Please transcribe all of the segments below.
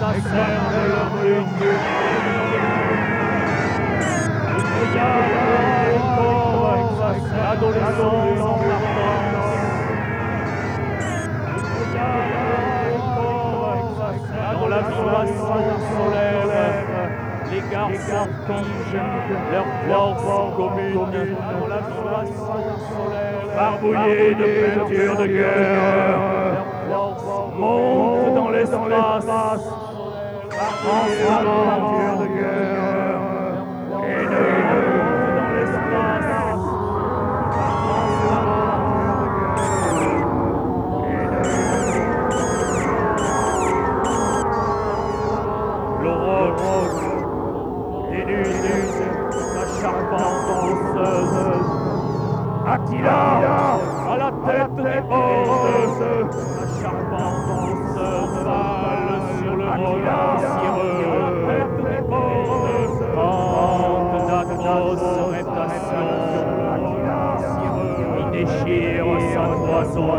exacerbent le bruit. L'adolescence en ardence. Dans la vibration solaire, les garçons figent leur force commune. Dans la vibration solaire, barbouillés de peinture de guerre, montent dans l'espace, en peinture de guerre, et dans l'espace. Sa charpente osseuse. Attila, à la tête des hordes, sa charpente osseuse vale sur le volant cireux. À la tête des hordes, hante d'atroces réptations. Il déchire sa toison,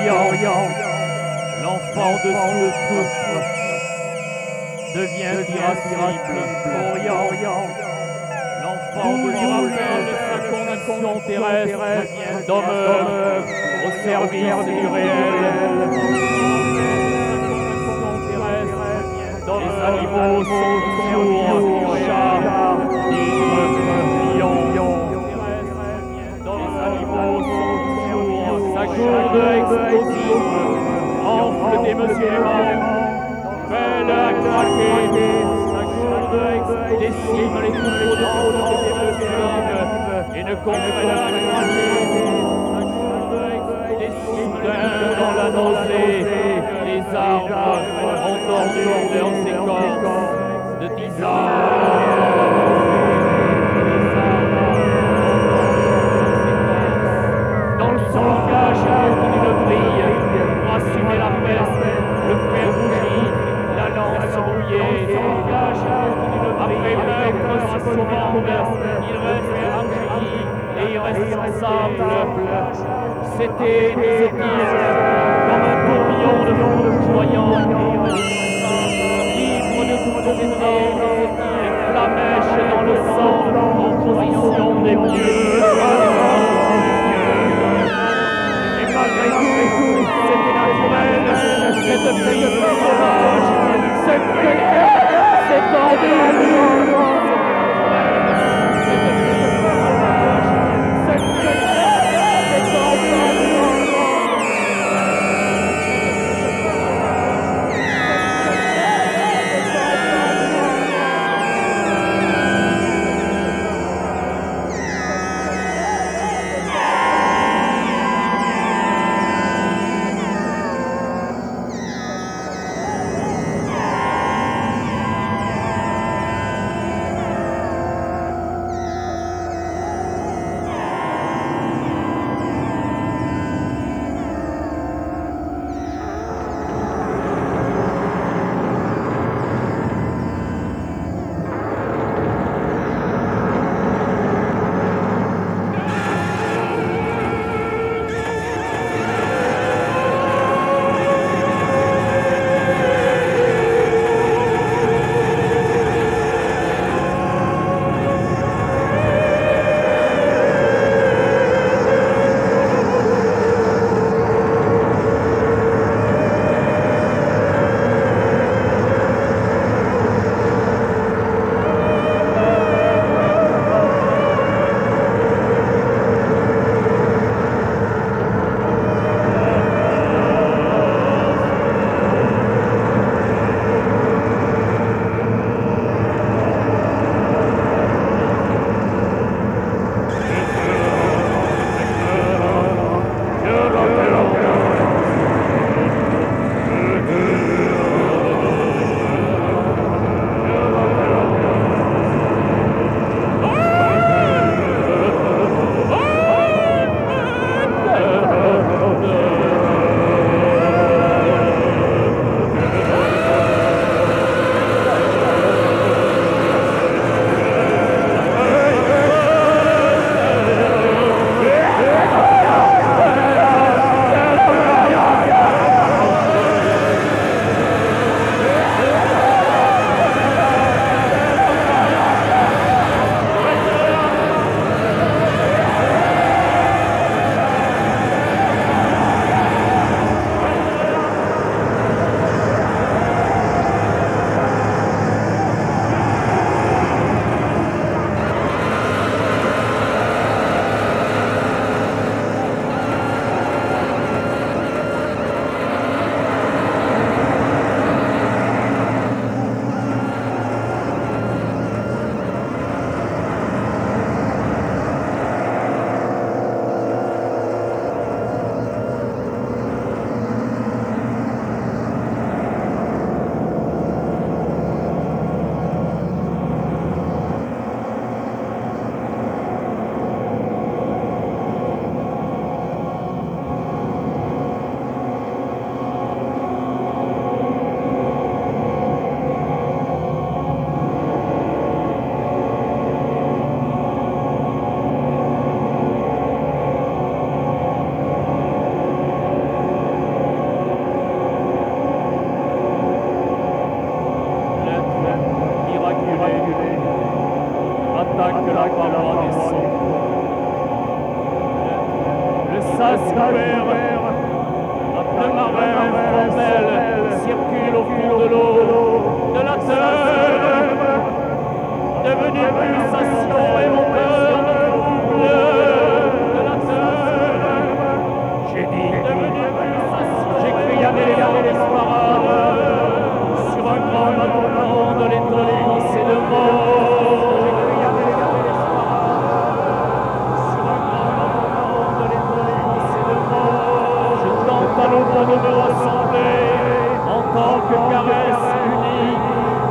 l'enfant de souffre devient irascible, Orient. L'enfant de rappelle sa condition terrestre d'homme au service du réel. Les animaux sont sourds, chats, tigres, lions. Les animaux sont sourds, sa gourde explosive enfle démesurément, fait-le à craquer, sa gourde décime les troupeaux de son démesurément et ne comprenne à craquer, sa gourde décime dans la nausée, les arbres endormis leurs séquences de 10 dans le sangage d'une brille, pour assumer la peste, le fer rougi, la lance rouillée, après meurtre assommant, il reste argile et irresponsable. C'était, disait-il, comme un tourbillon de foudroyant, libre de toute idée, la mèche dans le sang, en position des mieux. Et malgré tout, c'était naturel, cette prise sauvage, cette guerre, cette ordure. attaque la paroi des sons. Le sas couvert, le marin informel circule au fond de l'eau, de la terre, devenu pulsation et moteur de la terre. J'ai dit, devenu pulsation, j'ai crié à l'esparade, sur un grand bateau de l'étonnance et de mort. J'ai crié à l'esparade, sur un grand bateau de l'étonnance et de mort. Je tente à nouveau de me rassembler en tant que caresse unique.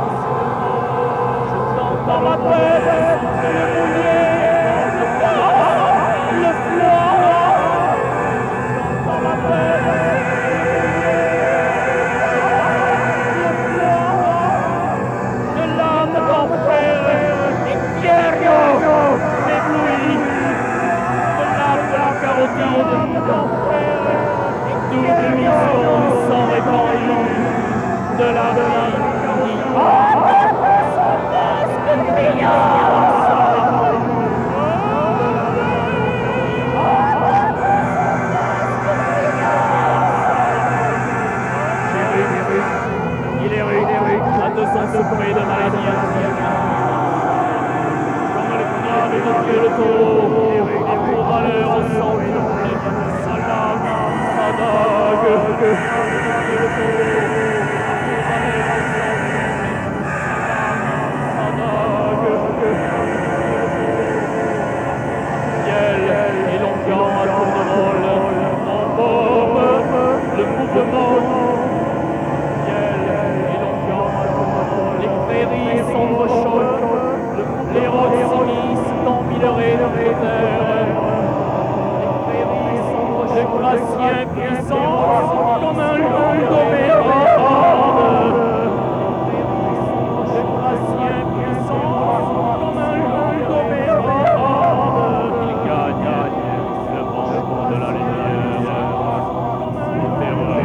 Je tente à ma tête de me mouiller le froid. Je tente à ma tête de l'âme d'enfer et Pierre ébloui, de l'âme de la carotide d'enfer, double mission sans répandu, de la vie qui son masque criard. Il est rude, à 200 degrés de maladie. Comme le crâne de Dieu le taureau, et pour valeur au sang sa lame, sa dague, Dieu le taureau, pour valeur au sang sa dague, ciel et longuant à tournerole, en bombe, le mouvement. Les sombres chocs, les rocs dans minerais de terre. Les prairies sombres de glaciers puissants comme un lion d'Omérande. Les prairies sombres de glaciers puissants comme un lion d'Omérande. Il gagne le vent de la lumière. Le terreur.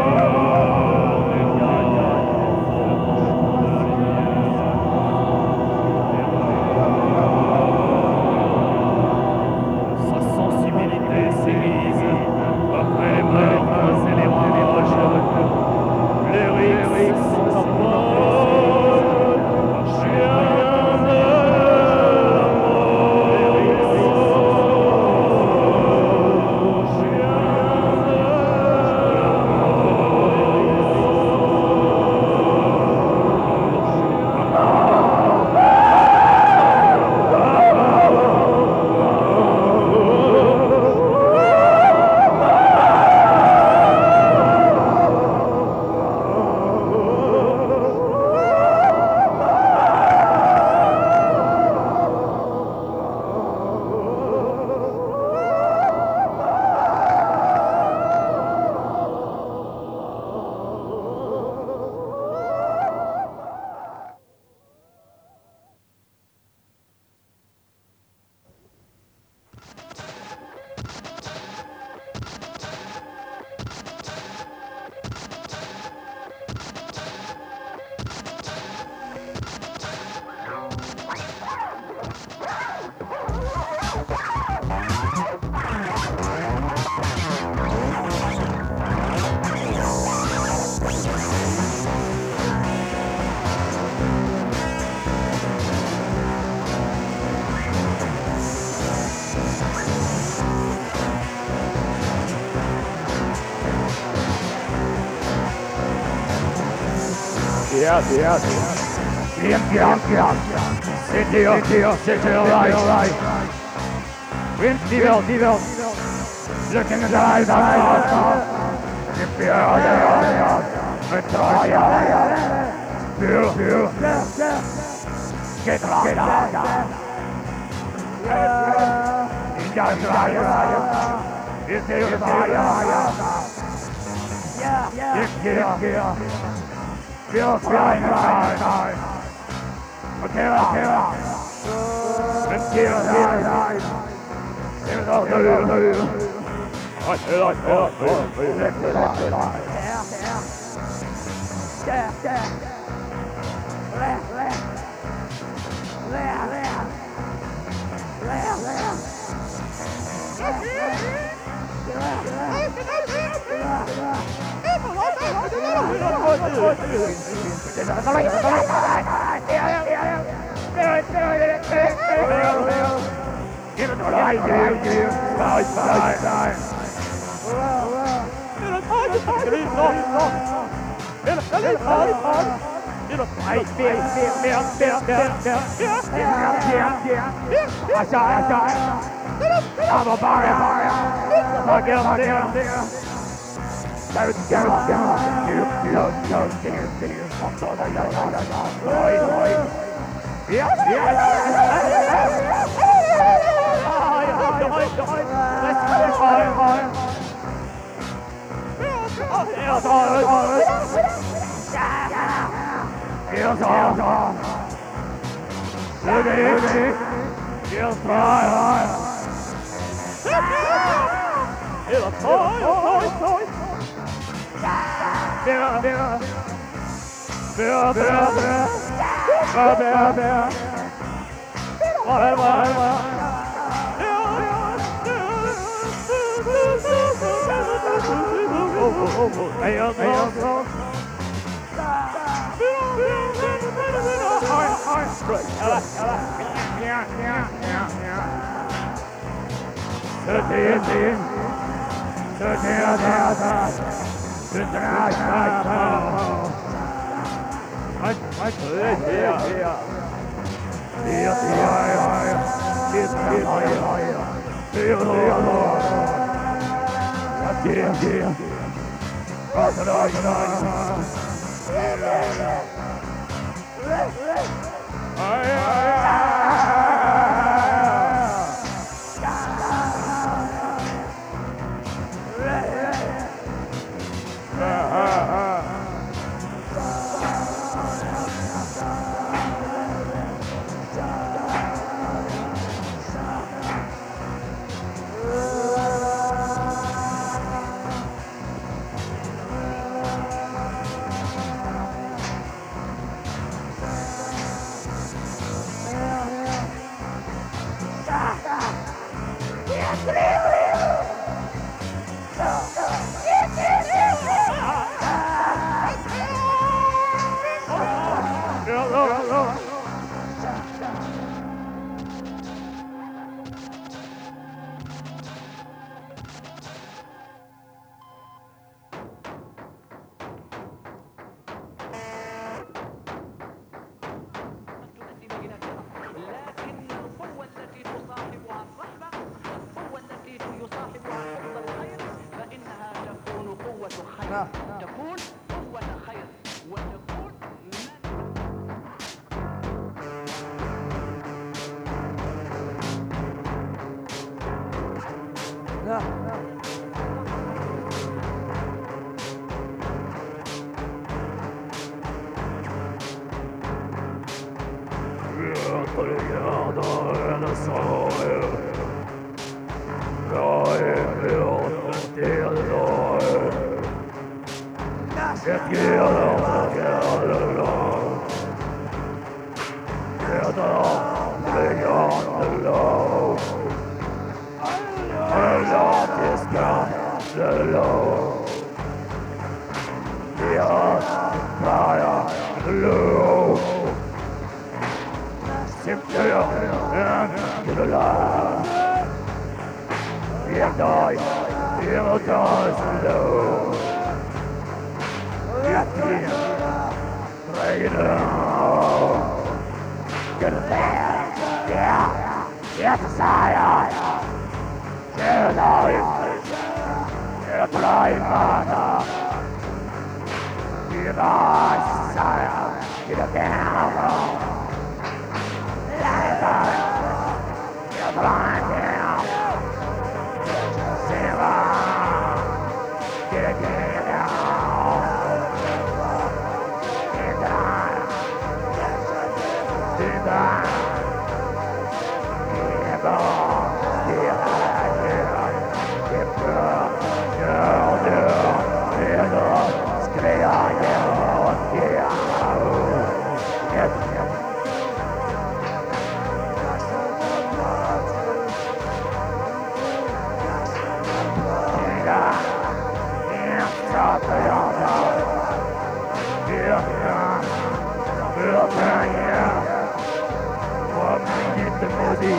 C'était alright. Winfield, looking at the eyes of Get Feel flying high. Okay.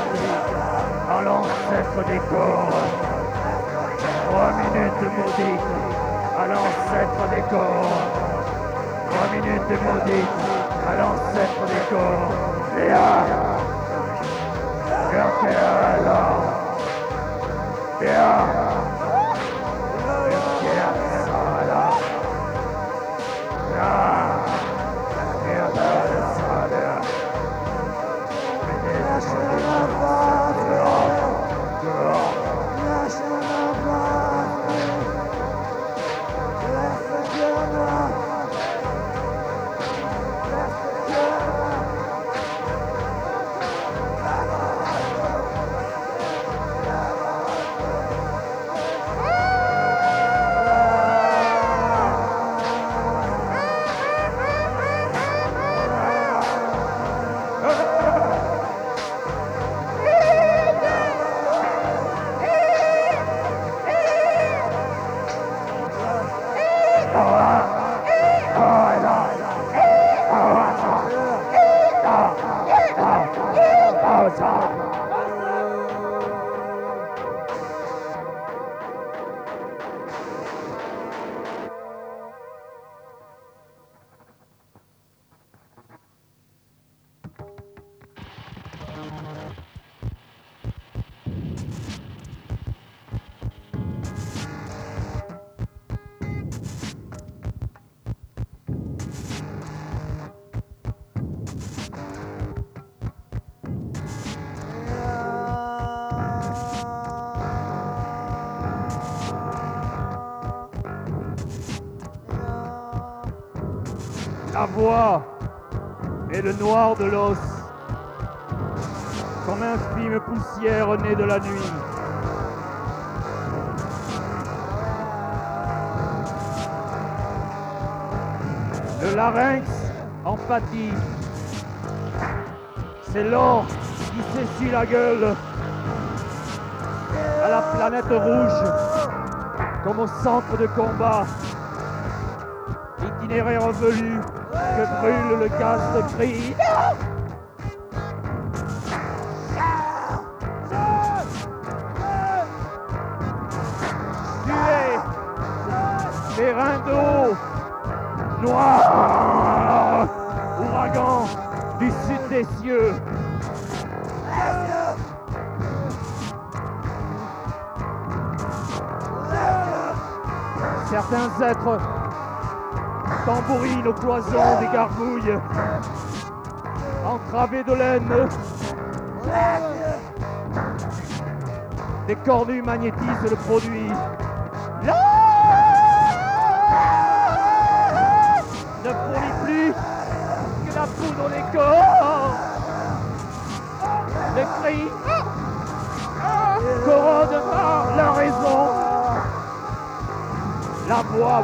à l'ancêtre des corps. 3 minutes maudites à l'ancêtre des corps. 3 minutes maudites à l'ancêtre des corps. Viens! Viens, viens là! Viens! Viens, ça là! Viens! Viens, ça là! La voix et le noir de l'os, comme infime poussière née de la nuit. Le larynx en pâtit, c'est l'or qui s'essuie la gueule à la planète rouge, comme au centre de combat. Itinéraire velu que brûle le gaz de cri. Tuer les reins d'eau noirs, ouragan du sud des cieux. Certains êtres tambourinent au cloisons des gargouilles, entravés de laine. Des cornues magnétisent le produit. Là ne fournit plus que la poudre des corps. Les cris corrodent la raison. La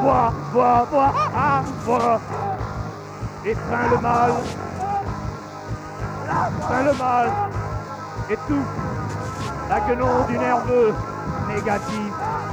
voix étreint le mal. Étreint le mal. Étouffe la guenon du nerveux négatif.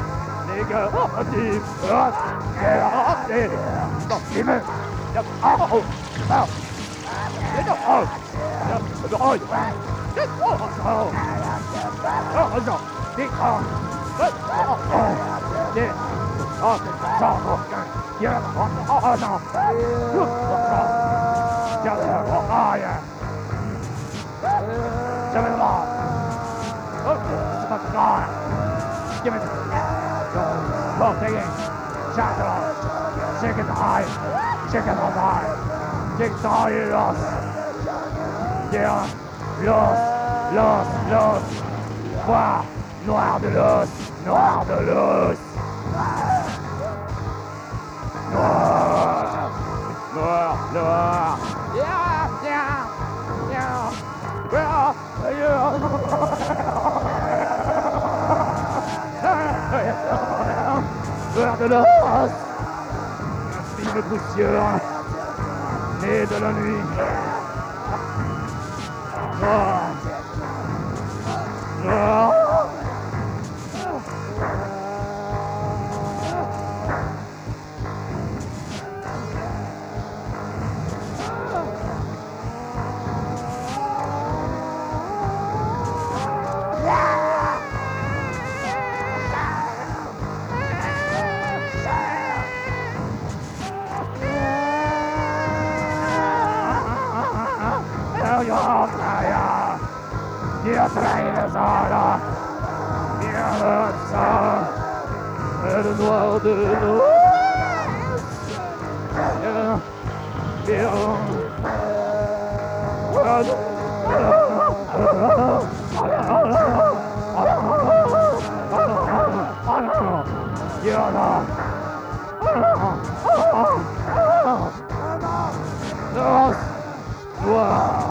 L'os, voir, noir de l'os, noir de l'os. Noir. Noir de l'os. Infime poussière, née de la nuit. Noir. Io traino solo, io non so, per nuovo di lui, io no.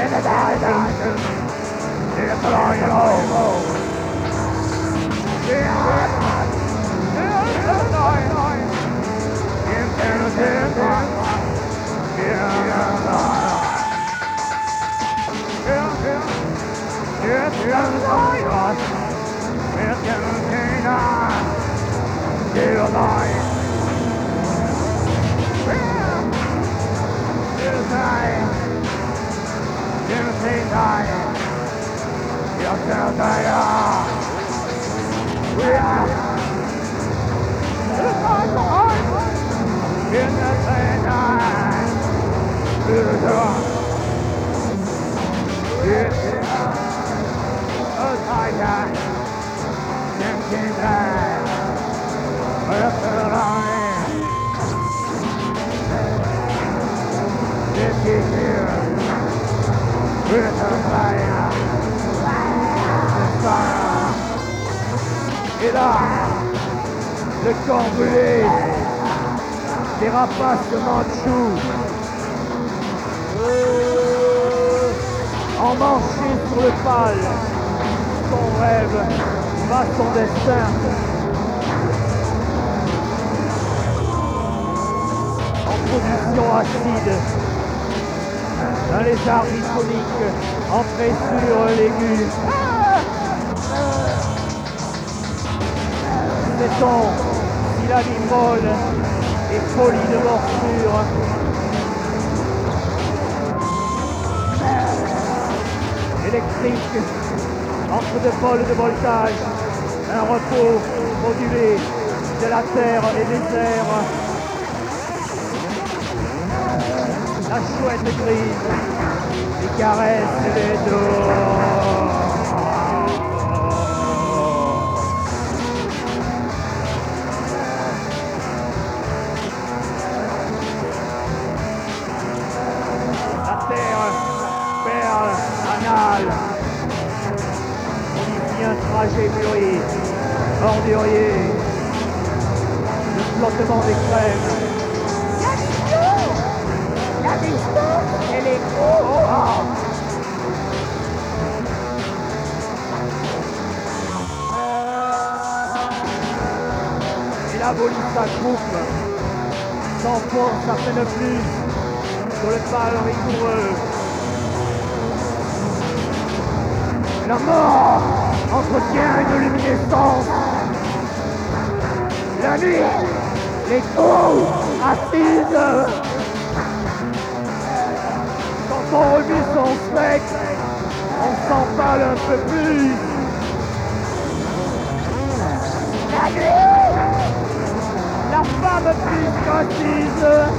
Et là, le corps brûlé, des rapaces de Mandchou, emmanché sur le pal, son rêve, va son destin. En position acide, un lézard biphonique entré sur l'aigu. Sait-on si la vie molle et folie de morsure. Électrique, entre deux pôles de voltage, un repos modulé de la terre et des airs. La chouette grise, les caresses et les dos. On y un trajet mûri, ordurier, le flottement des crèmes. La distance, elle est haute. Et la police s'accroupe, s'enfonce à peine plus sur le pal rigoureux. La mort entretient une luminescence. La nuit, les trous acides. Quand on remue son spectre, on s'empale un peu plus. La nuit, La femme plus concise.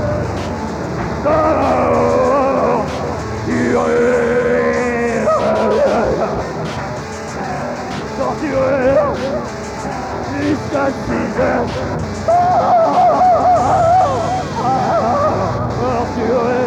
Torturé jusqu'à 6 heures. Torturé.